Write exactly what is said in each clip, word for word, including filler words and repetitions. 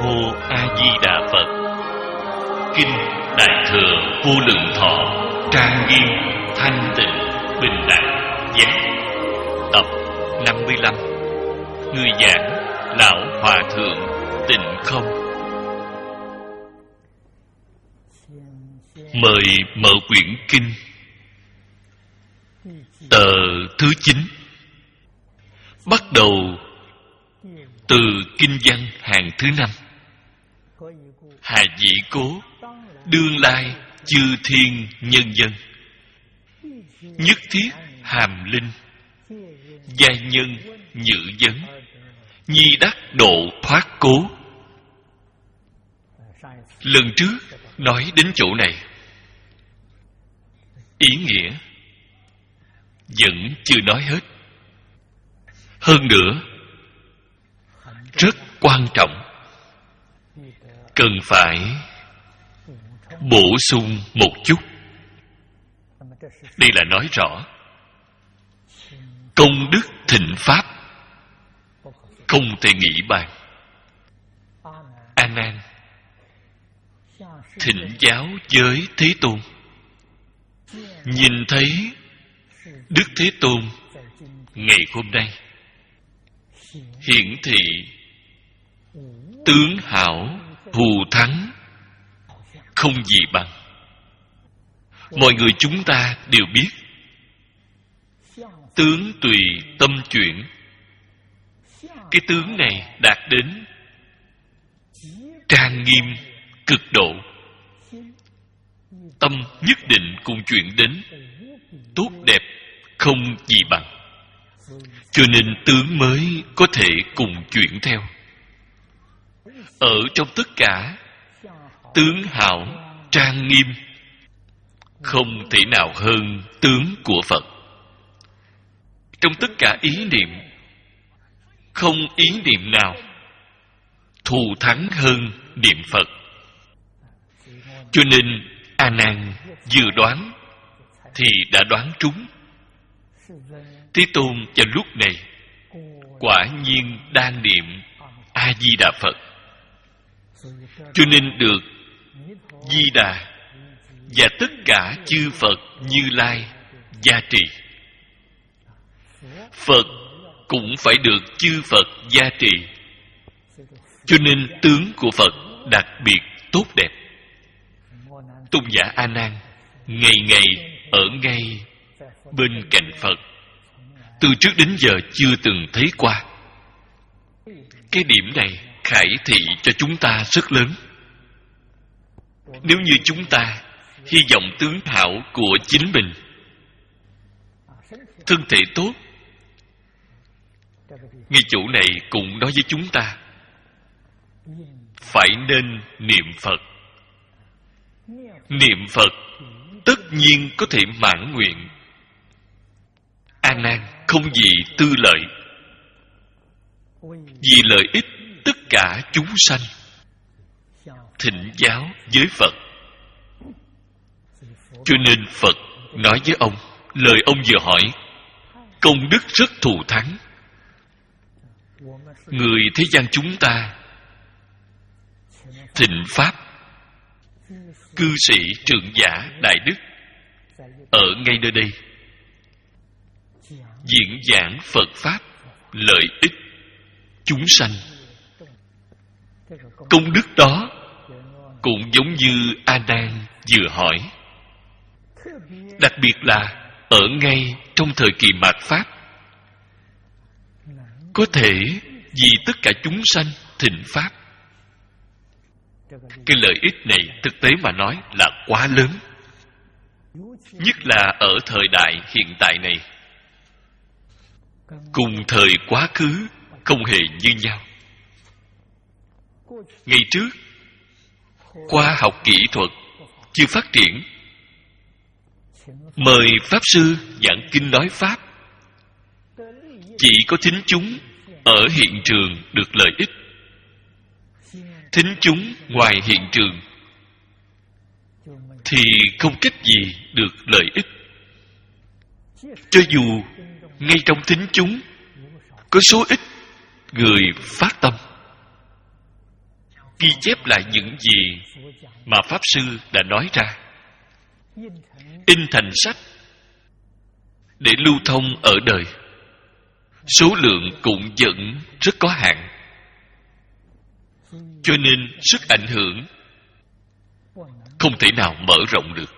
Mô A Di Đà Phật. Kinh Đại Thừa Vô Lượng Thọ, trang nghiêm thanh tịnh bình đẳng giác. Tập năm mươi lăm. Người giảng Lão Hòa Thượng Tịnh Không. Mời mở quyển kinh. Tờ thứ chín. Bắt đầu từ kinh văn hàng thứ năm. Hà dĩ cố, đương lai chư thiên nhân dân, nhất thiết hàm linh, giai nhân nhự vấn, nhi đắc độ thoát cố. Lần trước nói đến chỗ này, ý nghĩa vẫn chưa nói hết. Hơn nữa, rất quan trọng, cần phải bổ sung một chút. Đây là nói rõ công đức thịnh pháp không thể nghĩ bàn. A Nan thỉnh giáo với Thế Tôn, nhìn thấy Đức Thế Tôn ngày hôm nay hiển thị tướng hảo thù thắng không gì bằng. Mọi người chúng ta đều biết, tướng tùy tâm chuyển. Cái tướng này đạt đến trang nghiêm cực độ, tâm nhất định cùng chuyển đến tốt đẹp không gì bằng. Cho nên tướng mới có thể cùng chuyển theo. Ở trong tất cả tướng hảo trang nghiêm, không thể nào hơn tướng của Phật. Trong tất cả ý niệm, không ý niệm nào thù thắng hơn niệm Phật. Cho nên A Nan vừa đoán thì đã đoán trúng. Thế Tôn vào lúc này quả nhiên đang niệm A Di Đà Phật, cho nên được Di Đà và tất cả chư Phật Như Lai gia trì. Phật cũng phải được chư Phật gia trì, cho nên tướng của Phật đặc biệt tốt đẹp. Tôn giả A Nan ngày ngày ở ngay bên cạnh Phật, từ trước đến giờ chưa từng thấy qua. Cái điểm này khải thị cho chúng ta rất lớn. Nếu như chúng ta hy vọng tướng hảo của chính mình, thân thể tốt, ngay chỗ này cũng nói với chúng ta phải nên niệm Phật. Niệm Phật tất nhiên có thể mãn nguyện. A Nan không gì tư lợi, vì lợi ích tất cả chúng sanh, thỉnh giáo với Phật. Cho nên Phật nói với ông, lời ông vừa hỏi, công đức rất thù thắng. Người thế gian chúng ta thịnh pháp, cư sĩ trưởng giả đại đức ở ngay nơi đây diễn giảng Phật pháp, lợi ích chúng sanh. Công đức đó cũng giống như A Nan vừa hỏi, đặc biệt là ở ngay trong thời kỳ mạt pháp, có thể vì tất cả chúng sanh thịnh pháp. Cái lợi ích này thực tế mà nói là quá lớn, nhất là ở thời đại hiện tại này, cùng thời quá khứ không hề như nhau. Ngày trước, khoa học kỹ thuật chưa phát triển, mời Pháp Sư giảng kinh nói Pháp, chỉ có thính chúng ở hiện trường được lợi ích. Thính chúng ngoài hiện trường thì không cách gì được lợi ích. Cho dù ngay trong thính chúng có số ít người phát tâm, ghi chép lại những gì mà Pháp Sư đã nói ra, in thành sách để lưu thông ở đời. Số lượng cũng vẫn rất có hạn, cho nên sức ảnh hưởng không thể nào mở rộng được.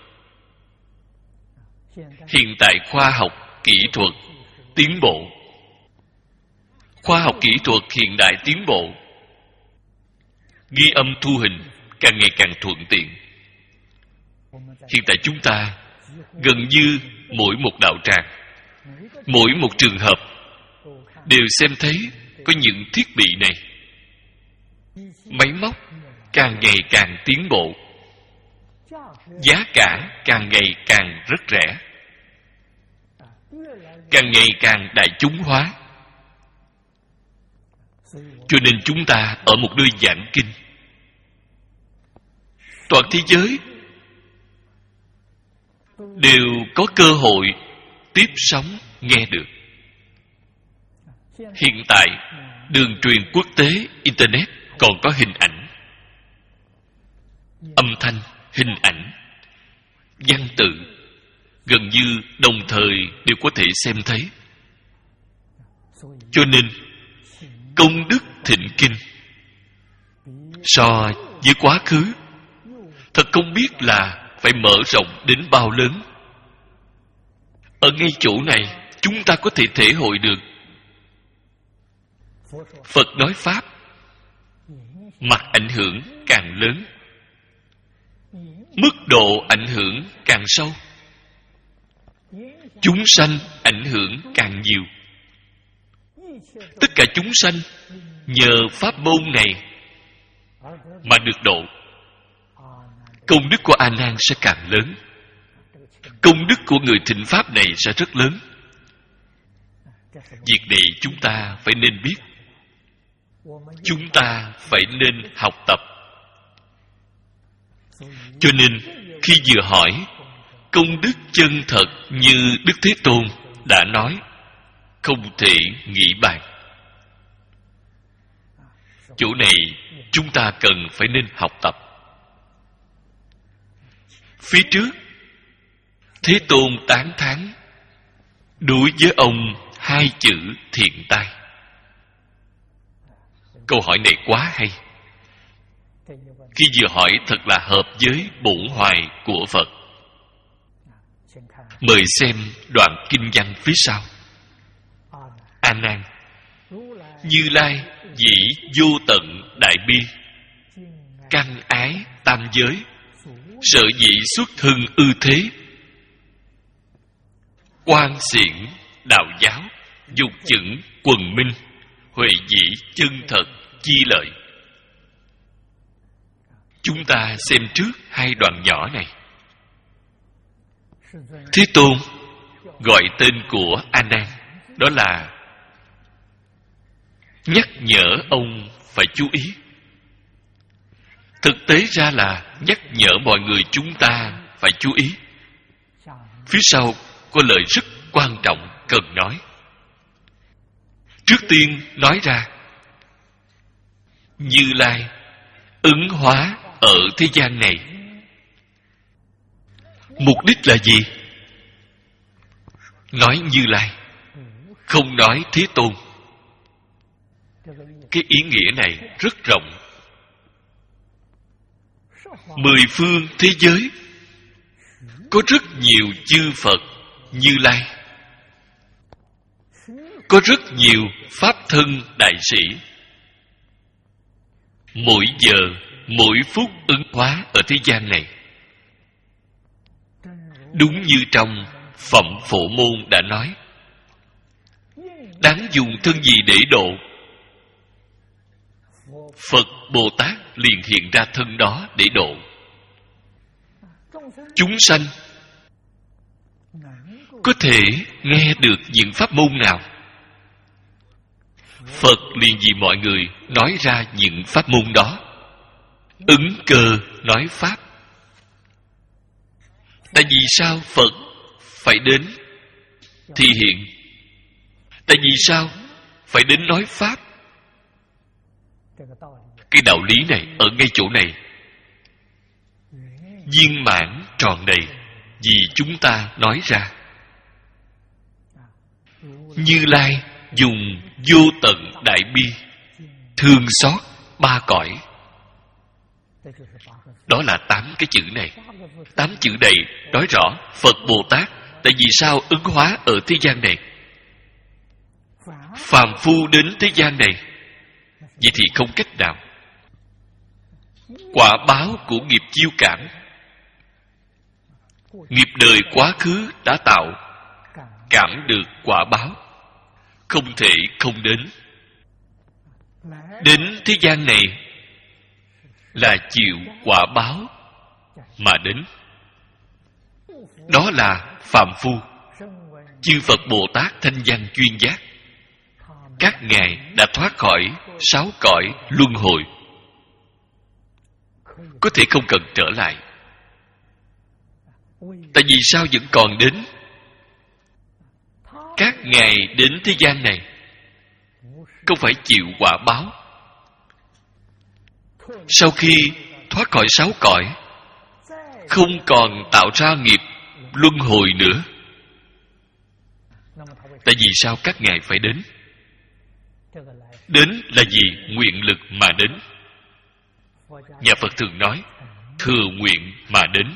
Hiện tại khoa học kỹ thuật tiến bộ, khoa học kỹ thuật hiện đại tiến bộ, ghi âm thu hình càng ngày càng thuận tiện. Hiện tại chúng ta gần như mỗi một đạo tràng, mỗi một trường hợp đều xem thấy có những thiết bị này. Máy móc càng ngày càng tiến bộ, giá cả càng ngày càng rất rẻ, càng ngày càng đại chúng hóa. Cho nên chúng ta ở một nơi giảng kinh, toàn thế giới đều có cơ hội tiếp sóng nghe được. Hiện tại đường truyền quốc tế Internet còn có hình ảnh, âm thanh, hình ảnh, văn tự gần như đồng thời đều có thể xem thấy. Cho nên công đức thịnh kinh so với quá khứ thật không biết là phải mở rộng đến bao lớn. Ở ngay chỗ này chúng ta có thể thể hội được Phật nói Pháp, mặt ảnh hưởng càng lớn, mức độ ảnh hưởng càng sâu, chúng sanh ảnh hưởng càng nhiều. Tất cả chúng sanh nhờ pháp môn này mà được độ. Công đức của A Nan sẽ càng lớn, công đức của người thịnh pháp này sẽ rất lớn. Việc này chúng ta phải nên biết, chúng ta phải nên học tập. Cho nên khi vừa hỏi công đức chân thật như Đức Thế Tôn đã nói, không thể nghĩ bàn. Chỗ này chúng ta cần phải nên học tập. Phía trước Thế Tôn tán thán đối với ông hai chữ thiện tai. Câu hỏi này quá hay. Khi vừa hỏi thật là hợp với bổn hoài của Phật. Mời xem đoạn kinh văn phía sau. A Nan, Như Lai dĩ vô tận đại bi, căn ái tam giới, sở dĩ xuất hưng ư thế, quan xiển đạo giáo, dục chững quần minh, huệ dĩ chân thật chi lợi. Chúng ta xem trước hai đoạn nhỏ này. Thế Tôn gọi tên của A Nan, đó là nhắc nhở ông phải chú ý. Thực tế ra là nhắc nhở mọi người chúng ta phải chú ý. Phía sau có lời rất quan trọng cần nói. Trước tiên nói ra, Như Lai ứng hóa ở thế gian này, mục đích là gì? Nói Như Lai, không nói Thế Tôn. Cái ý nghĩa này rất rộng. Mười phương thế giới có rất nhiều chư Phật Như Lai, có rất nhiều pháp thân đại sĩ, mỗi giờ mỗi phút ứng hóa ở thế gian này. Đúng như trong Phẩm Phổ Môn đã nói, đáng dùng thân gì để độ, Phật Bồ Tát liền hiện ra thân đó để độ. Chúng sanh có thể nghe được những pháp môn nào, Phật liền vì mọi người nói ra những pháp môn đó, ứng cơ nói pháp. Tại vì sao Phật phải đến thi hiện? Tại vì sao phải đến nói pháp? cái đạo lý này ở ngay chỗ này viên mãn tròn đầy vì chúng ta nói ra. Như Lai dùng vô tận đại bi thương xót ba cõi. Đó là tám cái chữ này. Tám chữ này nói rõ Phật Bồ Tát tại vì sao ứng hóa ở thế gian này. Phàm phu đến thế gian này, vậy thì không cách nào. Quả báo của nghiệp chiêu cảm, nghiệp đời quá khứ đã tạo, cảm được quả báo, không thể không đến. Đến thế gian này là chịu quả báo mà đến. Đó là phàm phu. Chư Phật Bồ Tát thanh văn chuyên giác, các ngài đã thoát khỏi sáu cõi luân hồi, có thể không cần trở lại. Tại vì sao vẫn còn đến? Các ngài đến thế gian này không phải chịu quả báo. Sau khi thoát khỏi sáu cõi, không còn tạo ra nghiệp luân hồi nữa. Tại vì sao các ngài phải đến? Đến là gì? Nguyện lực mà đến. Nhà Phật thường nói thừa nguyện mà đến,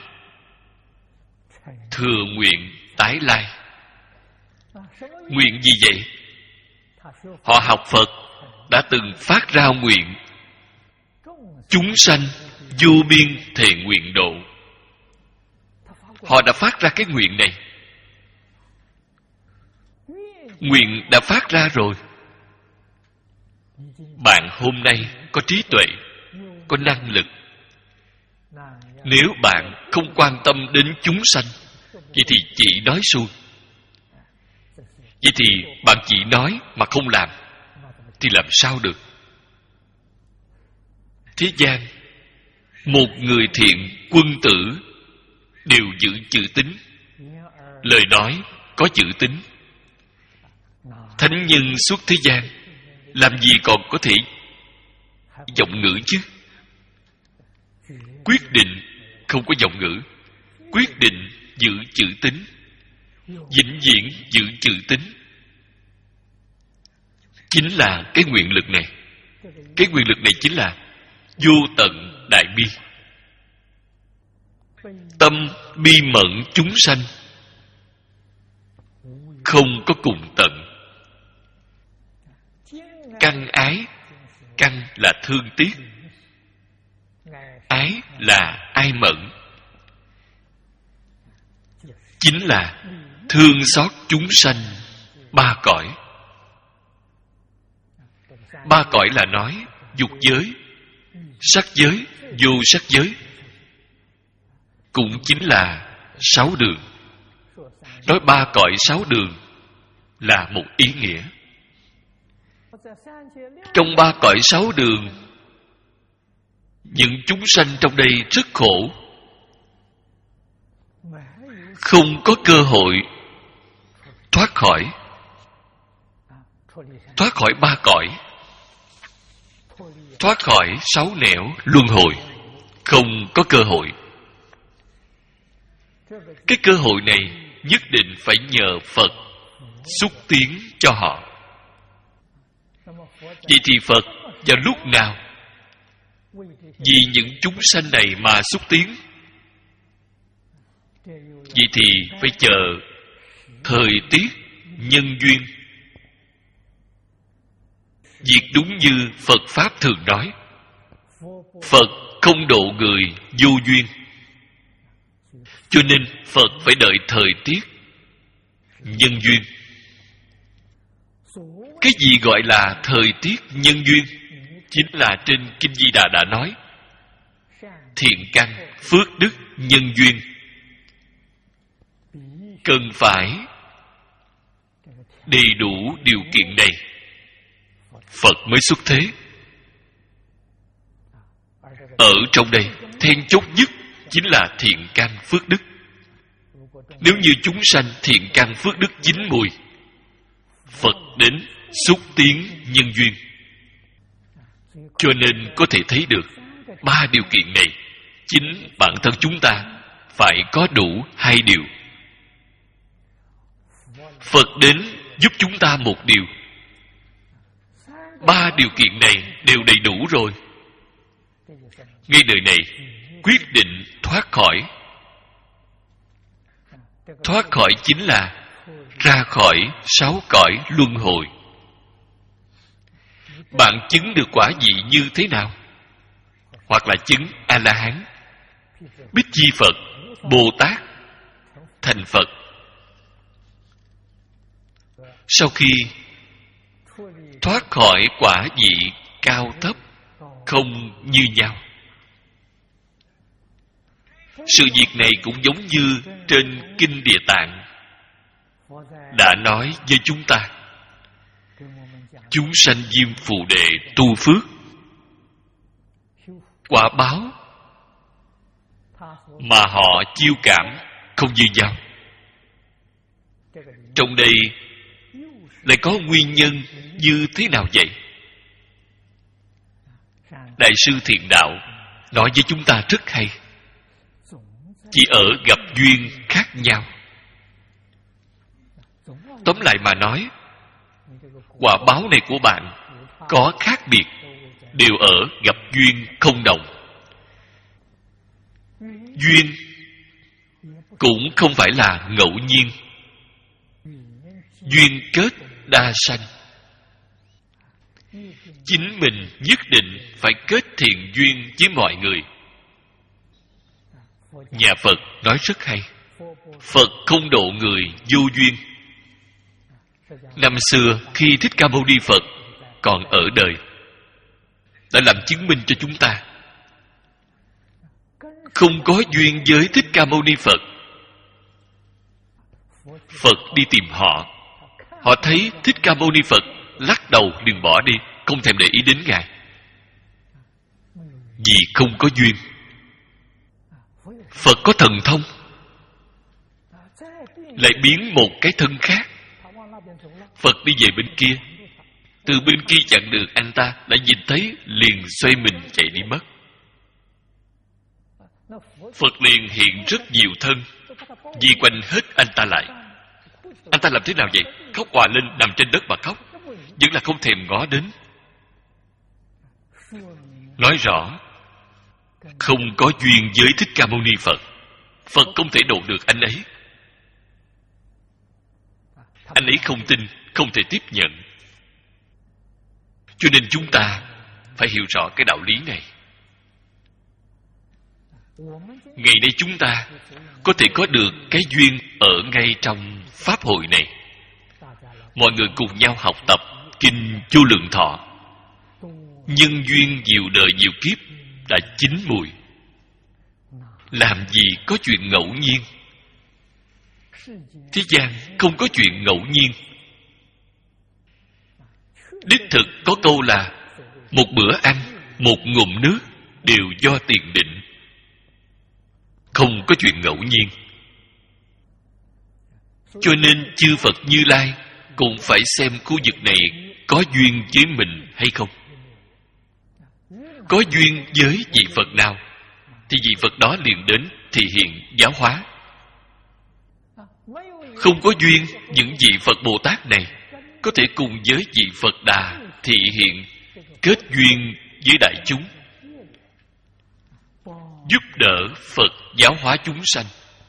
thừa nguyện tái lai. Nguyện gì vậy? Họ học Phật đã từng phát ra nguyện chúng sanh vô biên thệ nguyện độ. Họ đã phát ra cái nguyện này. Nguyện đã phát ra rồi. Bạn hôm nay có trí tuệ, có năng lực. Nếu bạn không quan tâm đến chúng sanh, vậy thì chỉ nói suông. Vậy thì bạn chỉ nói mà không làm, thì làm sao được? Thế gian, một người thiện quân tử đều giữ chữ tín. Lời nói có chữ tín. Thánh nhân suốt thế gian làm gì còn có thể giọng ngữ chứ? Quyết định không có giọng ngữ. Quyết định giữ chữ tín, vĩnh viễn giữ chữ tín. Chính là cái nguyện lực này. Cái nguyện lực này chính là vô tận đại bi. Tâm bi mẫn chúng sanh không có cùng tận. Căn ái, căn là thương tiếc, ái là ai mẫn, chính là thương xót chúng sanh ba cõi. Ba cõi là nói dục giới, sắc giới, vô sắc giới, cũng chính là sáu đường. Nói ba cõi sáu đường là một ý nghĩa. Trong ba cõi sáu đường, những chúng sanh trong đây rất khổ, không có cơ hội thoát khỏi thoát khỏi ba cõi, thoát khỏi sáu nẻo luân hồi, không có cơ hội. Cái cơ hội này nhất định phải nhờ Phật xúc tiến cho họ. Vậy thì Phật vào lúc nào vì những chúng sanh này mà xúc tiến? Vậy thì phải chờ thời tiết nhân duyên. Việc đúng như Phật Pháp thường nói, Phật không độ người vô duyên. Cho nên Phật phải đợi thời tiết nhân duyên. Cái gì gọi là thời tiết nhân duyên? Chính là trên Kinh Di Đà đã nói, thiện căn, phước đức, nhân duyên. Cần phải đầy đủ điều kiện này, Phật mới xuất thế. Ở trong đây, then chốt nhất chính là thiện căn phước đức. Nếu như chúng sanh thiện căn phước đức chín mùi, Phật đến xúc tiến nhân duyên. Cho nên có thể thấy được ba điều kiện này, chính bản thân chúng ta phải có đủ hai điều. Phật đến giúp chúng ta một điều, ba điều kiện này đều đầy đủ rồi. Ngay đời này quyết định thoát khỏi. Thoát khỏi chính là ra khỏi sáu cõi luân hồi. Bạn chứng được quả vị như thế nào? Hoặc là chứng A-la-hán, Bích Chi Phật, Bồ Tát, thành Phật. Sau khi thoát khỏi quả vị cao thấp không như nhau. Sự việc này cũng giống như trên Kinh Địa Tạng đã nói với chúng ta. Chúng sanh diêm phù đệ tu phước, quả báo mà họ chiêu cảm không như nhau. Trong đây lại có nguyên nhân như thế nào vậy? Đại sư Thiện Đạo nói với chúng ta rất hay. Chỉ ở gặp duyên khác nhau. Tóm lại mà nói, quả báo này của bạn có khác biệt, đều ở gặp duyên không đồng. Duyên cũng không phải là ngẫu nhiên. Duyên kết đa sanh. Chính mình nhất định phải kết thiện duyên với mọi người. Nhà Phật nói rất hay. Phật không độ người vô duyên. Năm xưa khi Thích Ca Mâu Ni Phật còn ở đời, đã làm chứng minh cho chúng ta. Không có duyên với Thích Ca Mâu Ni Phật, Phật đi tìm họ. Họ thấy Thích Ca Mâu Ni Phật, lắc đầu liền bỏ đi, không thèm để ý đến Ngài. Vì không có duyên. Phật có thần thông, lại biến một cái thân khác. Phật đi về bên kia, từ bên kia chặn được anh ta, lại nhìn thấy liền xoay mình chạy đi mất. Phật liền hiện rất nhiều thân, vây quanh hết anh ta lại. Anh ta làm thế nào vậy? Khóc òa lên, nằm trên đất mà khóc, vẫn là không thèm ngó đến. Nói rõ không có duyên với Thích Ca Mâu Ni Phật, Phật không thể độ được anh ấy. Anh ấy không tin, không thể tiếp nhận. Cho nên chúng ta phải hiểu rõ cái đạo lý này. Ngày nay chúng ta có thể có được cái duyên ở ngay trong Pháp hội này. Mọi người cùng nhau học tập Kinh Vô Lượng Thọ. Nhân duyên nhiều đời nhiều kiếp đã chín mùi. Làm gì có chuyện ngẫu nhiên? Thế gian không có chuyện ngẫu nhiên. Đích thực có câu là một bữa ăn, một ngụm nước đều do tiền định. Không có chuyện ngẫu nhiên. Cho nên chư Phật Như Lai cũng phải xem khu vực này có duyên với mình hay không. Có duyên với vị Phật nào thì vị Phật đó liền đến thị hiện giáo hóa. Không có duyên, những vị Phật Bồ Tát này có thể cùng với vị Phật Đà thị hiện, kết duyên với đại chúng, giúp đỡ Phật giáo hóa chúng sanh.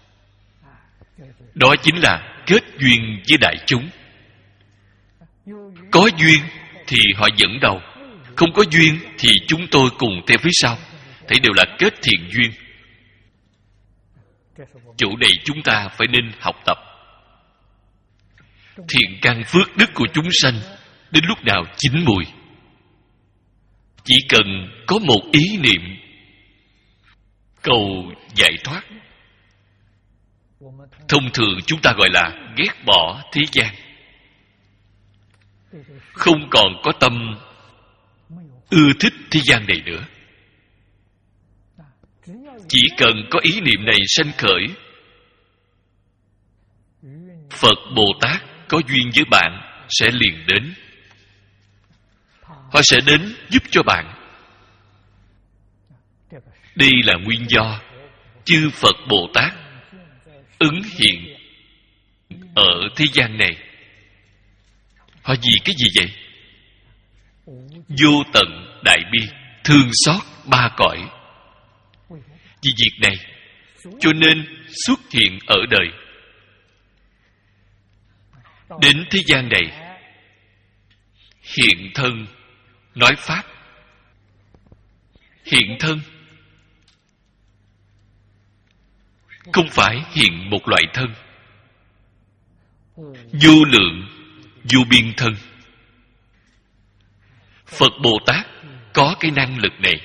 Đó chính là kết duyên với đại chúng. Có duyên thì họ dẫn đầu, không có duyên thì chúng tôi cùng theo phía sau. Thấy đều là kết thiện duyên. Chỗ này chúng ta phải nên học tập. Thiện căn phước đức của chúng sanh đến lúc nào chín mùi, chỉ cần có một ý niệm cầu giải thoát. Thông thường chúng ta gọi là ghét bỏ thế gian, không còn có tâm ưa thích thế gian này nữa. Chỉ cần có ý niệm này sanh khởi, Phật Bồ Tát có duyên với bạn sẽ liền đến. Họ sẽ đến giúp cho bạn. Đây là nguyên do chư Phật Bồ Tát ứng hiện ở thế gian này. Họ vì cái gì vậy? Vô tận đại bi, thương xót ba cõi. Vì việc này cho nên xuất hiện ở đời. Đến thế gian này hiện thân nói pháp. Hiện thân không phải hiện một loại thân. Vô lượng vô biên thân. Phật Bồ Tát có cái năng lực này,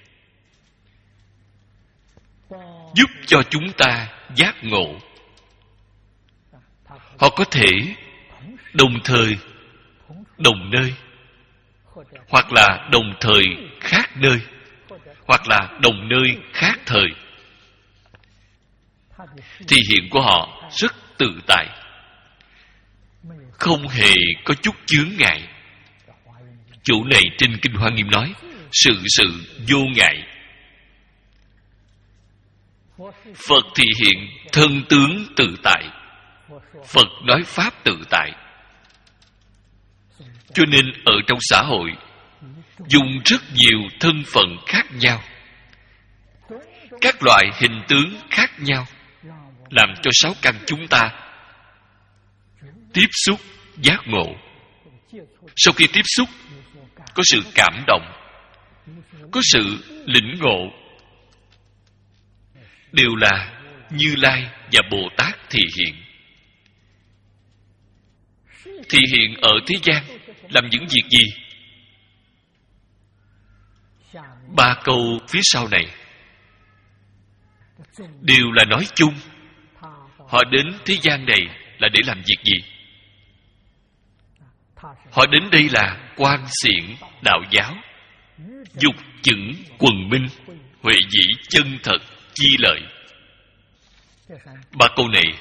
giúp cho chúng ta giác ngộ. Họ có thể đồng thời, đồng nơi, hoặc là đồng thời khác nơi, hoặc là đồng nơi khác thời. Thì hiện của họ rất tự tại, không hề có chút chướng ngại. Chỗ này trên Kinh Hoa Nghiêm nói sự sự vô ngại. Phật thì hiện thân tướng tự tại. Phật nói pháp tự tại. Cho nên ở trong xã hội dùng rất nhiều thân phận khác nhau, các loại hình tướng khác nhau, làm cho sáu căn chúng ta tiếp xúc giác ngộ. Sau khi tiếp xúc, có sự cảm động, có sự lĩnh ngộ, đều là Như Lai và Bồ Tát thị hiện. Thị hiện ở thế gian làm những việc gì? Ba câu phía sau này đều là nói chung. Họ đến thế gian này là để làm việc gì? Họ đến đây là quan xiển đạo giáo, dục chững quần minh, huệ dĩ chân thật chi lợi. Ba câu này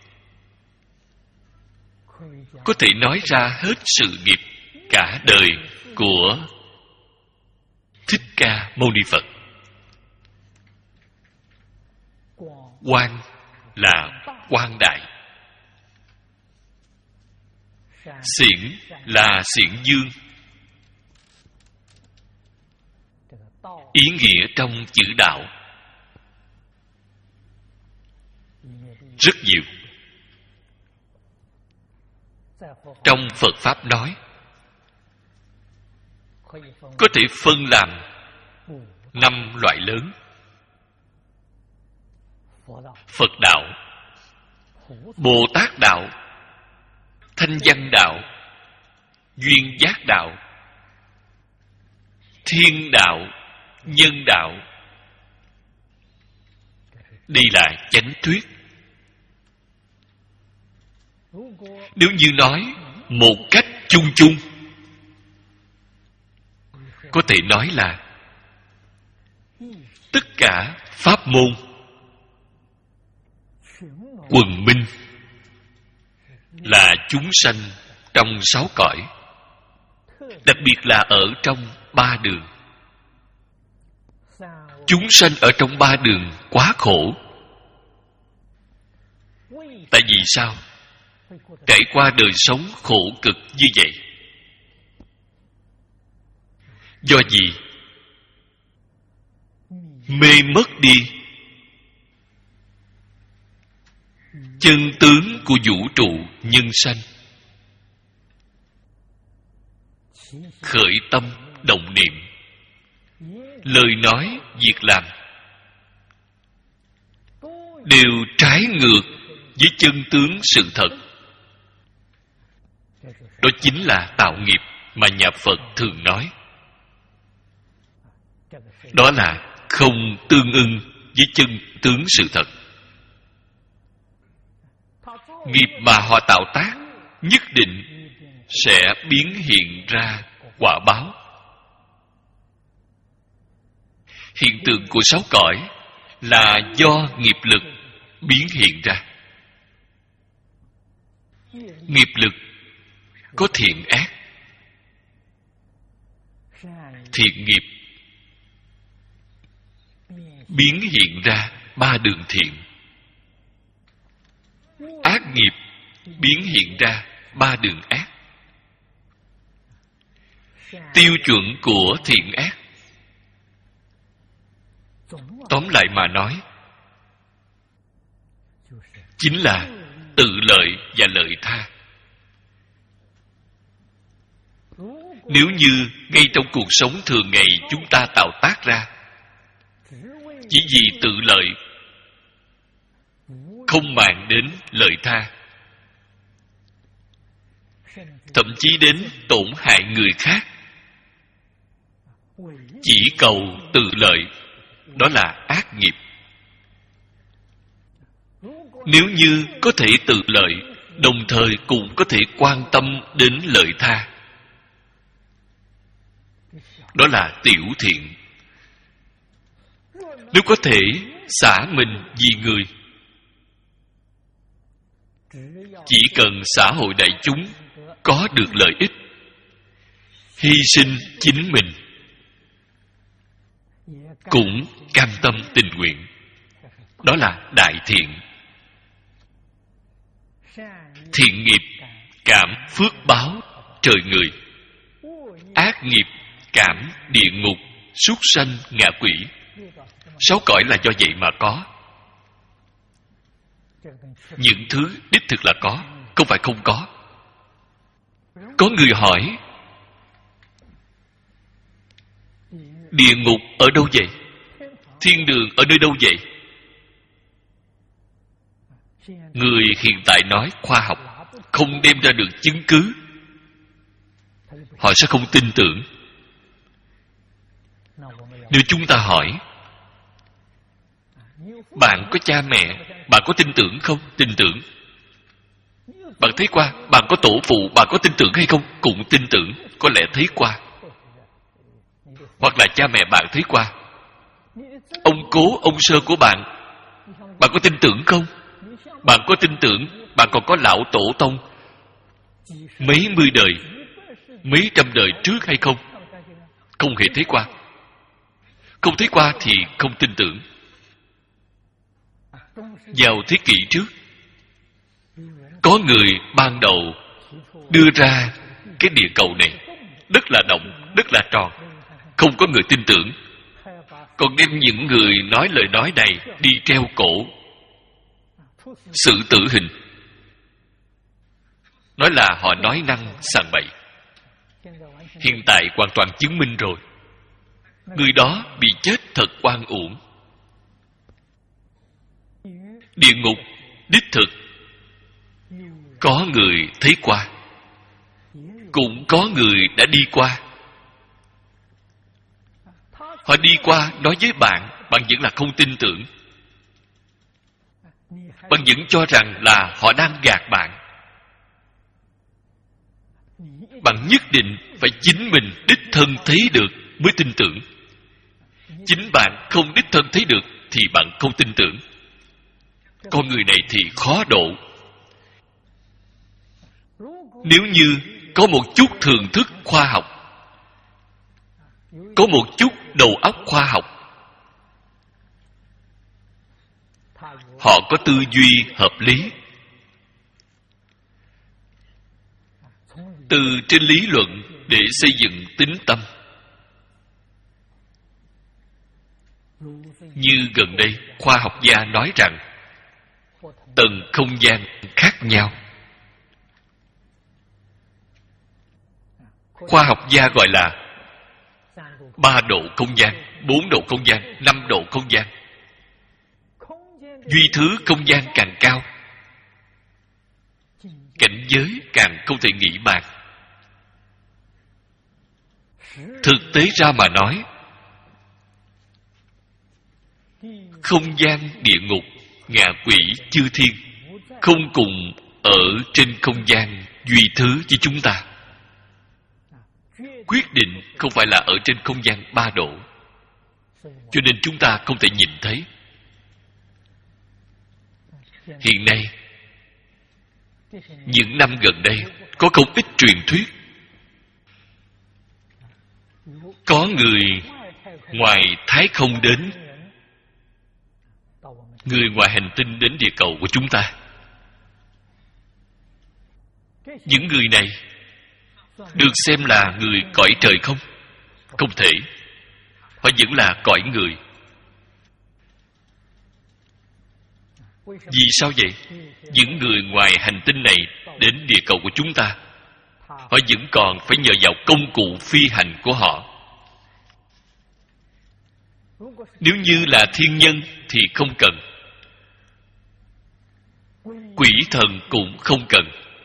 có thể nói ra hết sự nghiệp cả đời của Thích Ca Mâu Ni Phật. Quang là quang đại, xiển là xiển dương. Ý nghĩa trong chữ đạo rất nhiều. Trong Phật Pháp nói có thể phân làm năm loại lớn: Phật đạo, Bồ Tát đạo, Thanh Văn đạo, Duyên Giác đạo, Thiên đạo, Nhân đạo. Đây là chánh thuyết. Nếu như nói một cách chung chung, có thể nói là tất cả pháp môn quần minh là chúng sanh trong sáu cõi, đặc biệt là ở trong ba đường. Chúng sanh ở trong ba đường quá khổ. Tại vì sao? Trải qua đời sống khổ cực như vậy. Do gì? Mê mất đi chân tướng của vũ trụ nhân sanh. Khởi tâm động niệm, lời nói, việc làm đều trái ngược với chân tướng sự thật. Đó chính là tạo nghiệp mà nhà Phật thường nói. Đó là không tương ưng với chân tướng sự thật. Nghiệp mà họ tạo tác nhất định sẽ biến hiện ra quả báo. Hiện tượng của sáu cõi là do nghiệp lực biến hiện ra. Nghiệp lực có thiện ác. Thiện nghiệp biến hiện ra ba đường thiện. Ác nghiệp biến hiện ra ba đường ác. Tiêu chuẩn của thiện ác, tóm lại mà nói, chính là tự lợi và lợi tha. Nếu như ngay trong cuộc sống thường ngày chúng ta tạo tác ra chỉ vì tự lợi, không màng đến lợi tha, thậm chí đến tổn hại người khác, chỉ cầu tự lợi, đó là ác nghiệp. Nếu như có thể tự lợi, đồng thời cũng có thể quan tâm đến lợi tha, đó là tiểu thiện. Nếu có thể xả mình vì người, chỉ cần xã hội đại chúng có được lợi ích, hy sinh chính mình, cũng cam tâm tình nguyện, đó là đại thiện. Thiện nghiệp cảm phước báo trời người, ác nghiệp cảm địa ngục, súc sanh, ngạ quỷ. Sáu cõi là do vậy mà có. Những thứ đích thực là có, không phải không có. Có người hỏi, địa ngục ở đâu vậy? Thiên đường ở nơi đâu vậy? Người hiện tại nói khoa học không đem ra được chứng cứ, họ sẽ không tin tưởng. Nếu chúng ta hỏi, bạn có cha mẹ, bạn có tin tưởng không? Tin tưởng. Bạn thấy qua, bạn có tổ phụ, bạn có tin tưởng hay không? Cũng tin tưởng, có lẽ thấy qua. Hoặc là cha mẹ bạn thấy qua. Ông cố, ông sơ của bạn, bạn có tin tưởng không? Bạn có tin tưởng, bạn còn có lão tổ tông mấy mươi đời, mấy trăm đời trước hay không? Không hề thấy qua. Không thấy qua thì không tin tưởng. Vào thế kỷ trước, có người ban đầu đưa ra cái địa cầu này đất là động, đất là tròn, không có người tin tưởng, còn đem những người nói lời nói này đi treo cổ, xử tử hình, nói là họ nói năng sằng bậy. Hiện tại hoàn toàn chứng minh rồi, người đó bị chết thật oan uổng. Địa ngục đích thực có người thấy qua, cũng có người đã đi qua. Họ đi qua nói với bạn, bạn vẫn là không tin tưởng. Bạn vẫn cho rằng là họ đang gạt bạn. Bạn nhất định phải chính mình đích thân thấy được mới tin tưởng. Chính bạn không đích thân thấy được thì bạn không tin tưởng. Con người này thì khó độ. Nếu như có một chút thưởng thức khoa học, có một chút đầu óc khoa học, họ có tư duy hợp lý, từ trên lý luận để xây dựng tín tâm. Như gần đây khoa học gia nói rằng tầng không gian khác nhau. Khoa học gia gọi là ba độ không gian, bốn độ không gian, năm độ không gian. Duy thứ không gian càng cao, cảnh giới càng không thể nghĩ bàn. Thực tế ra mà nói, không gian địa ngục, ngạ quỷ, chư thiên không cùng ở trên không gian duy thứ với chúng ta. Quyết định không phải là ở trên không gian ba độ, cho nên chúng ta không thể nhìn thấy. Hiện nay, những năm gần đây, có không ít truyền thuyết. Có người ngoài thái không đến người ngoài hành tinh đến địa cầu của chúng ta. Những người này được xem là người cõi trời không? Không thể. Họ vẫn là cõi người. Vì sao vậy? Những người ngoài hành tinh này đến địa cầu của chúng ta, họ vẫn còn phải nhờ vào công cụ phi hành của họ. Nếu như là thiên nhân thì không cần, quỷ thần cũng không cần.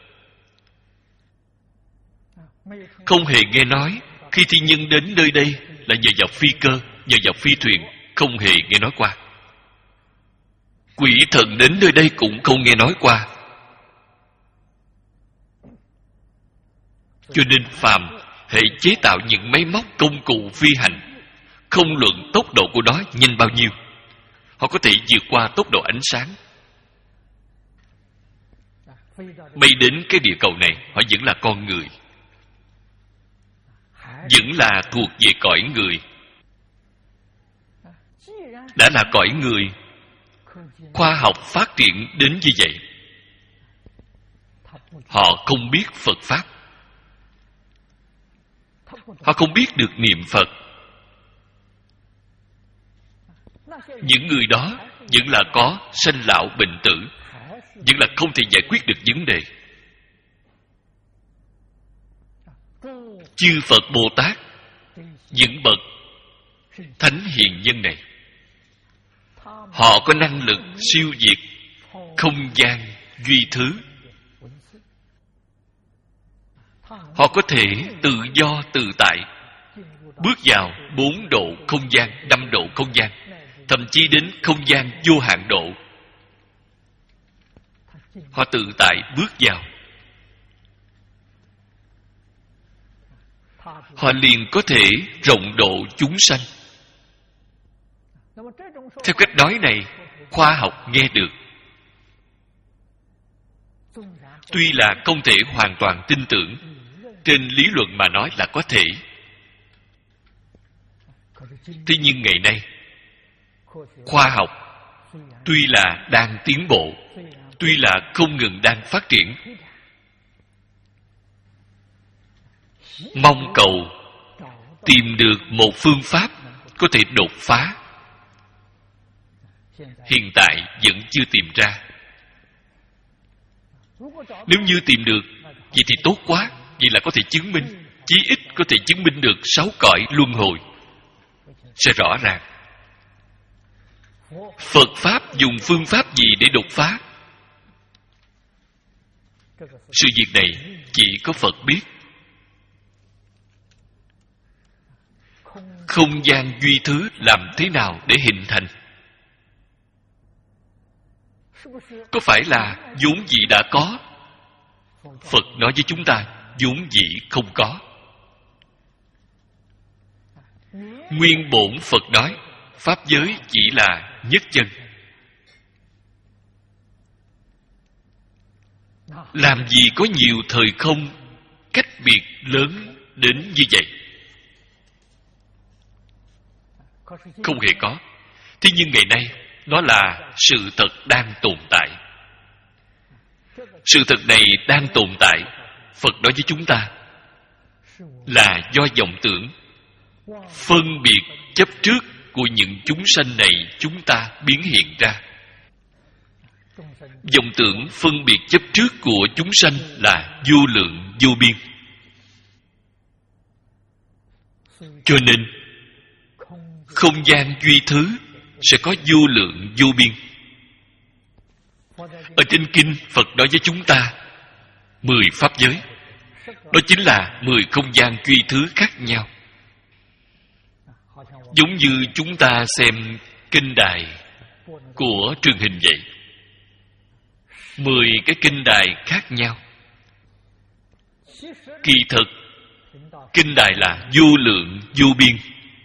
Không hề nghe nói khi thiên nhân đến nơi đây là nhờ vào phi cơ, nhờ vào phi thuyền. Không hề nghe nói qua. Quỷ thần đến nơi đây cũng không nghe nói qua. Cho nên phàm hệ chế tạo những máy móc công cụ phi hành, không luận tốc độ của nó nhanh bao nhiêu, họ có thể vượt qua tốc độ ánh sáng. Bay đến cái địa cầu này, họ vẫn là con người, vẫn là thuộc về cõi người. Đã là cõi người, khoa học phát triển đến như vậy, họ không biết Phật Pháp. Họ không biết được niệm Phật. Những người đó vẫn là có sanh lão bệnh tử, vẫn là không thể giải quyết được vấn đề. Chư Phật Bồ Tát, những bậc thánh hiền nhân này, họ có năng lực siêu việt không gian duy thứ. Họ có thể tự do tự tại bước vào bốn độ không gian, năm độ không gian, thậm chí đến không gian vô hạn độ. Họ tự tại bước vào, họ liền có thể rộng độ chúng sanh. Theo cách nói này, khoa học nghe được. Tuy là không thể hoàn toàn tin tưởng, trên lý luận mà nói là có thể. Thế nhưng ngày nay, khoa học tuy là đang tiến bộ, tuy là không ngừng đang phát triển, mong cầu tìm được một phương pháp có thể đột phá, hiện tại vẫn chưa tìm ra. Nếu như tìm được, vậy thì tốt quá. Vậy là có thể chứng minh, chí ít có thể chứng minh được sáu cõi luân hồi. Sẽ rõ ràng Phật Pháp dùng phương pháp gì để đột phá. Sự việc này chỉ có Phật biết. Không gian duy thứ làm thế nào để hình thành? Có phải là vốn dĩ đã có? Phật nói với chúng ta, vốn dĩ không có. Nguyên bổn Phật nói, pháp giới chỉ là nhất chân. Làm gì có nhiều thời không cách biệt lớn đến như vậy? Không hề có. Thế nhưng ngày nay, nó là sự thật đang tồn tại. Sự thật này đang tồn tại, Phật nói với chúng ta, là do vọng tưởng, phân biệt chấp trước của những chúng sanh này chúng ta biến hiện ra. Vọng tưởng phân biệt chấp trước của chúng sanh là vô lượng vô biên. Cho nên không gian duy thứ sẽ có vô lượng vô biên. Ở trên kinh Phật nói với chúng ta mười pháp giới. Đó chính là mười không gian duy thứ khác nhau. Giống như chúng ta xem kinh đài của truyền hình vậy. Mười cái kinh đài khác nhau. Kỳ thực kinh đài là vô lượng vô biên.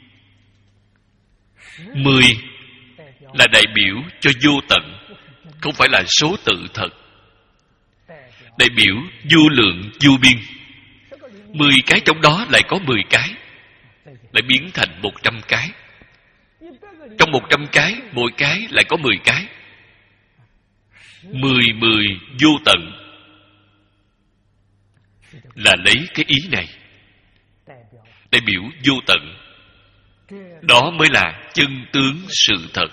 Mười là đại biểu cho vô tận, không phải là số tự thật. Đại biểu vô lượng vô biên. Mười cái trong đó lại có mười cái, lại biến thành một trăm cái. Trong một trăm cái, mỗi cái lại có mười cái, Mười mười vô tận là lấy cái ý này đại biểu vô tận. Đó mới là chân tướng sự thật.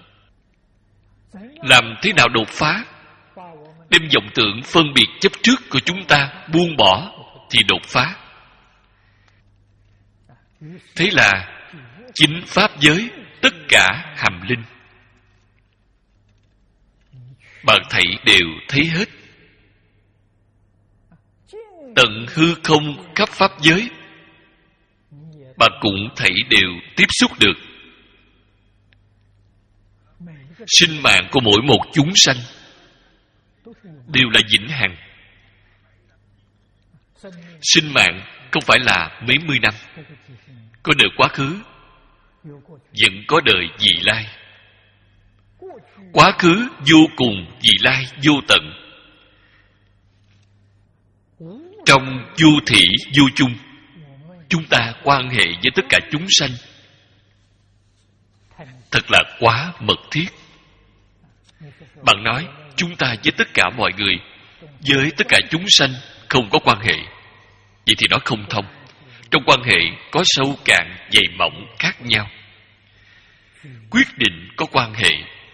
Làm thế nào đột phá? Đem vọng tưởng phân biệt chấp trước của chúng ta buông bỏ thì đột phá. Thế là chính pháp giới tất cả hàm linh, bạn thảy đều thấy hết. Tận hư không khắp pháp giới, bạn cũng thảy đều tiếp xúc được. Sinh mạng của mỗi một chúng sanh đều là vĩnh hằng. Sinh mạng không phải là mấy mươi năm, có đời quá khứ, vẫn có đời vị lai. Quá khứ vô cùng, vị lai vô tận. Trong vô thỉ vô chung, chúng ta quan hệ với tất cả chúng sanh thật là quá mật thiết. Bạn nói chúng ta với tất cả mọi người, với tất cả chúng sanh không có quan hệ, vậy thì nó không thông. Trong quan hệ có sâu cạn, dày mỏng khác nhau. Quyết định có quan hệ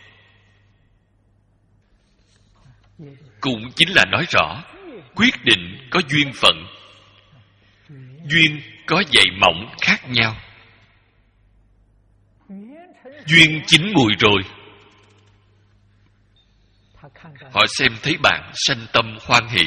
cũng chính là nói rõ quyết định có duyên phận. Duyên có dày mỏng khác nhau. Duyên chín mùi rồi, họ xem thấy bạn sanh tâm hoan hỷ,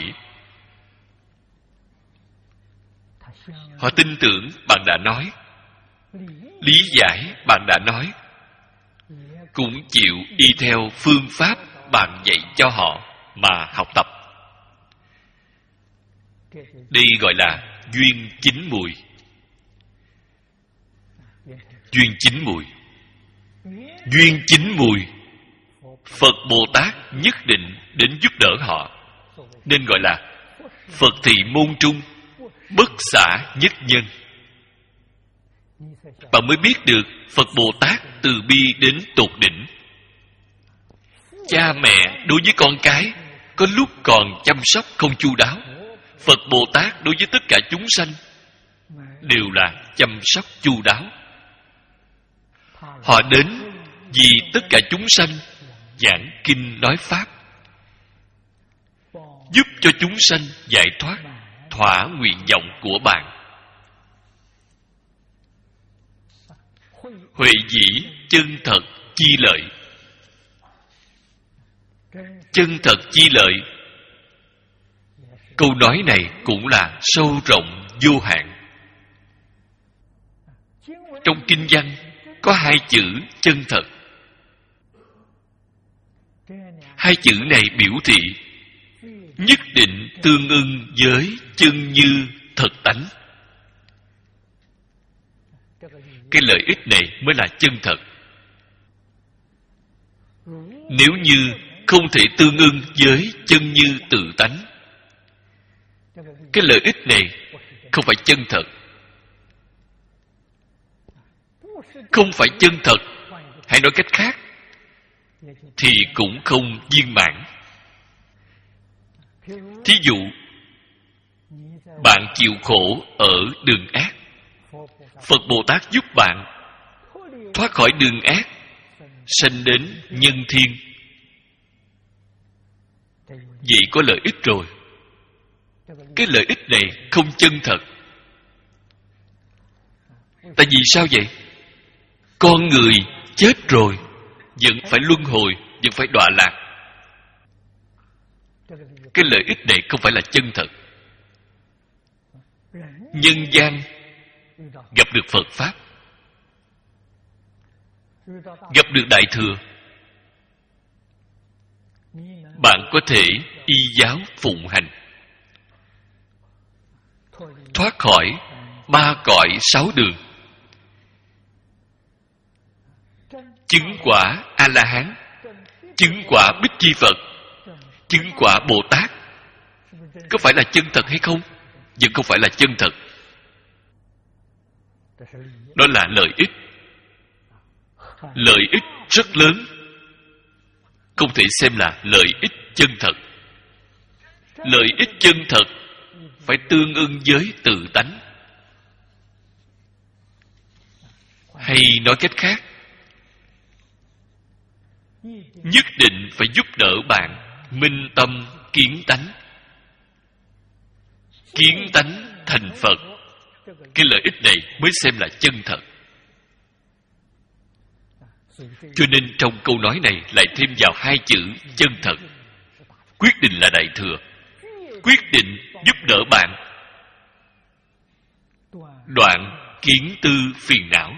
họ tin tưởng bạn đã nói, lý giải bạn đã nói, cũng chịu y theo phương pháp bạn dạy cho họ mà học tập. Đây gọi là duyên chín mùi. Duyên chín mùi. Duyên chín mùi, Phật Bồ Tát nhất định đến giúp đỡ họ, nên gọi là Phật thị môn trung, bất xả nhất nhân. Bạn mới biết được Phật Bồ Tát từ bi đến tột đỉnh. Cha mẹ đối với con cái có lúc còn chăm sóc không chu đáo, Phật Bồ Tát đối với tất cả chúng sanh đều là chăm sóc chu đáo. Họ đến vì tất cả chúng sanh giảng kinh nói pháp, giúp cho chúng sanh giải thoát, thỏa nguyện vọng của bạn. Huệ dĩ chân thật chi lợi. Chân thật chi lợi, câu nói này cũng là sâu rộng vô hạn. Trong kinh văn có hai chữ chân thật. Hai chữ này biểu thị nhất định tương ưng với chân như thật tánh. Cái lợi ích này mới là chân thật. Nếu như không thể tương ưng với chân như tự tánh, cái lợi ích này không phải chân thật. Không phải chân thật, hãy nói cách khác, thì cũng không viên mãn. Thí dụ, bạn chịu khổ ở đường ác, Phật Bồ Tát giúp bạn thoát khỏi đường ác, sanh đến nhân thiên. Vậy có lợi ích rồi. Cái lợi ích này không chân thật. Tại vì sao vậy? Con người chết rồi vẫn phải luân hồi, vẫn phải đọa lạc. Cái lợi ích này không phải là chân thật. Nhân gian gặp được Phật Pháp, gặp được Đại Thừa, bạn có thể y giáo phụng hành, thoát khỏi ba cõi sáu đường, chứng quả A-la-hán, chứng quả Bích Chi Phật, chứng quả Bồ Tát. Có phải là chân thật hay không? Nhưng không phải là chân thật. Đó là lợi ích. Lợi ích rất lớn, không thể xem là lợi ích chân thật. Lợi ích chân thật phải tương ưng với tự tánh. Hay nói cách khác, nhất định phải giúp đỡ bạn minh tâm kiến tánh. Kiến tánh thành Phật, cái lợi ích này mới xem là chân thật. Cho nên trong câu nói này lại thêm vào hai chữ chân thật. Quyết định là đại thừa. Quyết định giúp đỡ bạn đoạn kiến tư phiền não,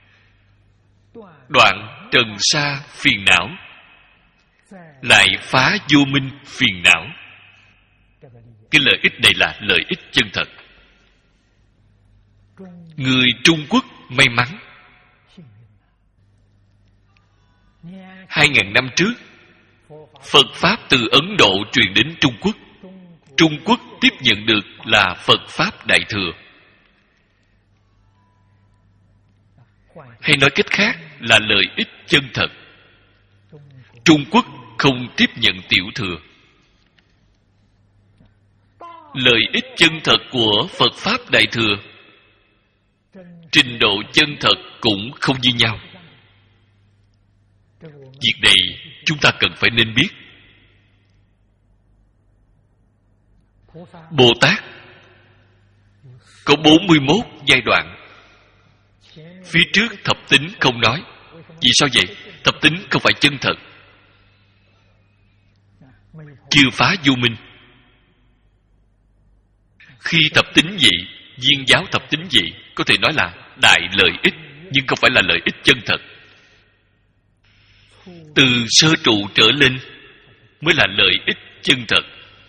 đoạn trần sa phiền não, lại phá vô minh phiền não. Cái lợi ích này là lợi ích chân thật. Người Trung Quốc may mắn. Hai ngàn năm trước, Phật Pháp từ Ấn Độ truyền đến Trung Quốc. Trung Quốc tiếp nhận được là Phật Pháp Đại Thừa. Hay nói cách khác là lợi ích chân thật. Trung Quốc không tiếp nhận tiểu thừa. Lợi ích chân thật của Phật Pháp Đại Thừa, trình độ chân thật cũng không như nhau. Việc này chúng ta cần phải nên biết. Bồ Tát có bốn mươi mốt giai đoạn. Phía trước thập tính không nói. Vì sao vậy? Thập tính không phải chân thật, chưa phá vô minh. Khi thập tính dị, viên giáo thập tính dị có thể nói là đại lợi ích, nhưng không phải là lợi ích chân thật. Từ sơ trụ trở lên mới là lợi ích chân thật.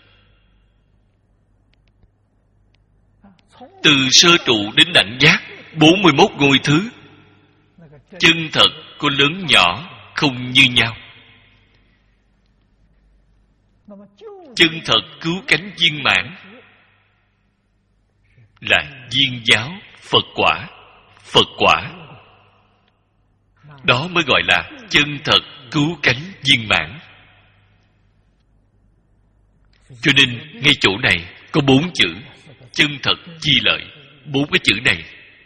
Từ sơ trụ đến đẳng giác, bốn mươi mốt ngôi thứ, chân thật có lớn nhỏ không như nhau. Chân thật cứu cánh viên mãn là viên giáo Phật quả. Phật quả đó mới gọi là chân thật cứu cánh viên mãn. Cho nên ngay chỗ này có bốn chữ chân thật chi lợi. Bốn cái chữ này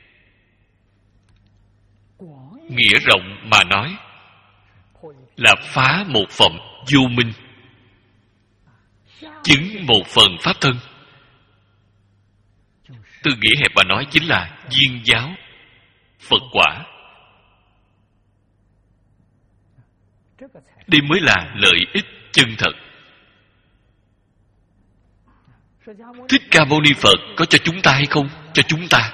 nghĩa rộng mà nói là phá một phẩm vô minh, chứng một phần pháp thân. Từ nghĩa hẹp mà nói chính là viên giáo Phật quả. Đây mới là lợi ích chân thật. Thích Ca Mâu Ni Phật có cho chúng ta hay không? Cho chúng ta.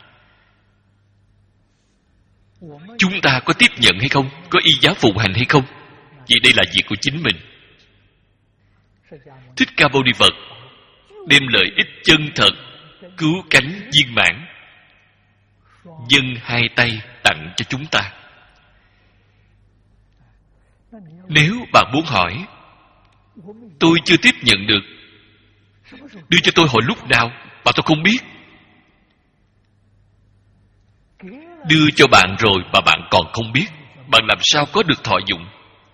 Chúng ta có tiếp nhận hay không? Có y giáo phụng hành hay không? Vì đây là việc của chính mình. Thích Ca Mâu Ni Phật đem lợi ích chân thật cứu cánh viên mãn, dâng hai tay tặng cho chúng ta. Nếu bạn muốn hỏi, tôi chưa tiếp nhận được, đưa cho tôi hồi lúc nào mà tôi không biết. Đưa cho bạn rồi mà bạn còn không biết, bạn làm sao có được thọ dụng?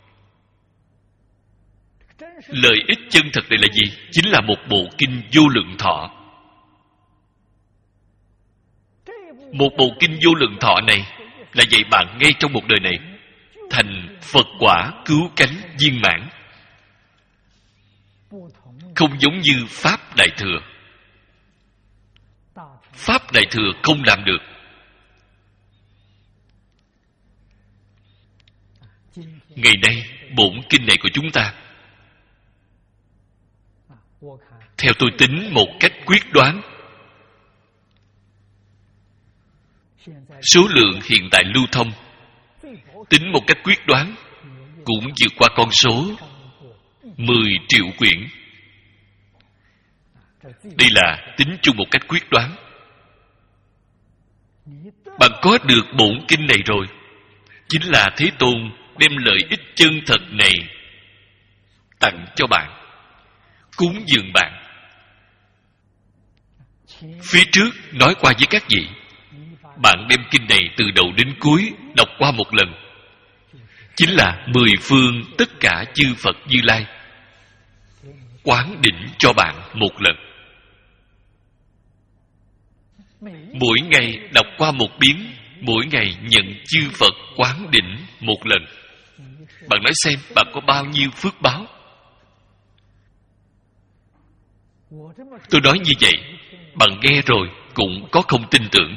Lợi ích chân thật này là gì? Chính là một bộ kinh vô lượng thọ. Một bộ kinh vô lượng thọ này là dạy bạn ngay trong một đời này thành Phật quả cứu cánh viên mãn. Không giống như Pháp Đại Thừa. Pháp Đại Thừa không làm được. Ngày nay bổn kinh này của chúng ta, theo tôi tính một cách quyết đoán, số lượng hiện tại lưu thông, tính một cách quyết đoán, cũng vượt qua con số mười triệu quyển. Đây là tính chung một cách quyết đoán. Bạn có được bổn kinh này rồi, chính là Thế Tôn đem lợi ích chân thật này tặng cho bạn, cúng dường bạn. Phía trước nói qua với các vị, bạn đem kinh này từ đầu đến cuối đọc qua một lần, chính là mười phương tất cả chư Phật Như Lai quán đỉnh cho bạn một lần. Mỗi ngày đọc qua một biến, mỗi ngày nhận chư Phật quán đỉnh một lần. Bạn nói xem bạn có bao nhiêu phước báo. Tôi nói như vậy, bạn nghe rồi cũng có không tin tưởng.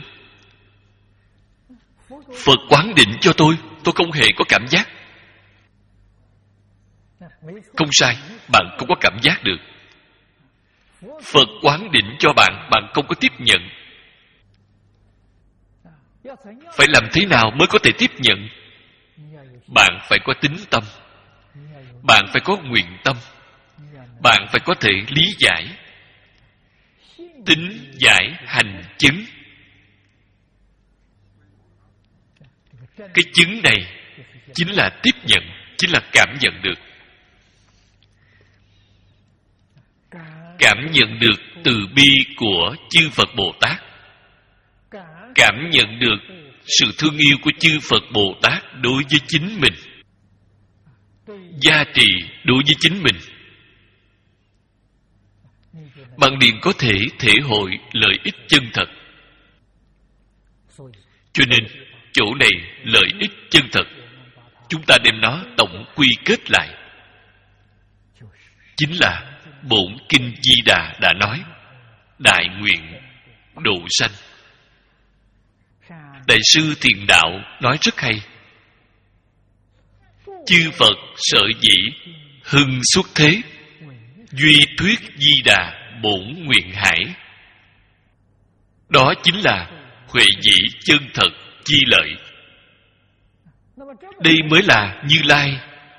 Phật quán đỉnh cho tôi, tôi không hề có cảm giác. Không sai, bạn không có cảm giác được. Phật quán đỉnh cho bạn, bạn không có tiếp nhận. Phải làm thế nào mới có thể tiếp nhận? Bạn phải có tín tâm, bạn phải có nguyện tâm, bạn phải có thể lý giải. Tín giải hành chứng. Cái chứng này chính là tiếp nhận, chính là cảm nhận được. Cảm nhận được từ bi của chư Phật Bồ Tát, cảm nhận được sự thương yêu của chư Phật Bồ Tát đối với chính mình, gia trì đối với chính mình. Bạn liền có thể thể hội lợi ích chân thật. Cho nên chỗ này lợi ích chân thật, chúng ta đem nó tổng quy kết lại, chính là Bổn Kinh Di Đà đã nói, đại nguyện độ sanh. Đại sư Thiền Đạo nói rất hay. Chư Phật sở dĩ hưng xuất thế, duy thuyết Di Đà bổn nguyện hải. Đó chính là huệ dĩ chân thật chi lợi. Đây mới là Như Lai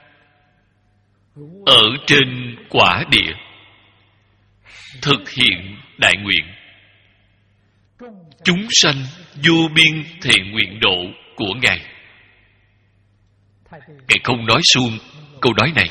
ở trên quả địa thực hiện đại nguyện. Chúng sanh vô biên thệ nguyện độ của Ngài. Ngài không nói suông câu nói này.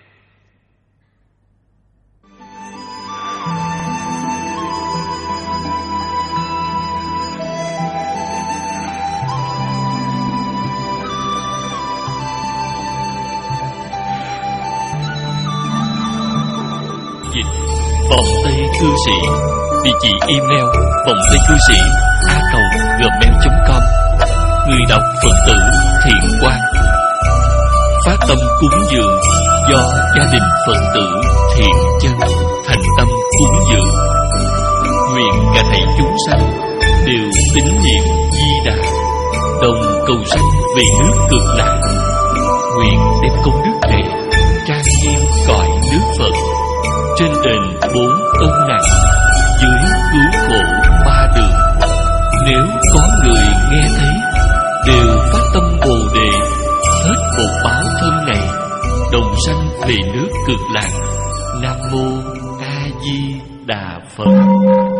Dịch Vọng Tây Cư Sĩ. Địa chỉ email vọng tây cư sĩ a còng gmail chấm com. Người đọc Phật tử Thiện Quang. Phát tâm cúng dường do gia đình Phật tử Thiện Chân thành tâm cúng dường. Nguyện cả thảy chúng sanh đều tín niệm Di Đà, đồng cầu sanh về nước Cực Lạc. Nguyện đem công đức này trang nghiêm cõi nước Phật, trên đền bốn ân nặng, dưới cứu khổ ba đường. Nếu có người nghe thấy, đều phát tâm Bồ Đề, hết một báo thân này, đồng sanh về nước Cực Lạc. Nam mô A Di Đà Phật.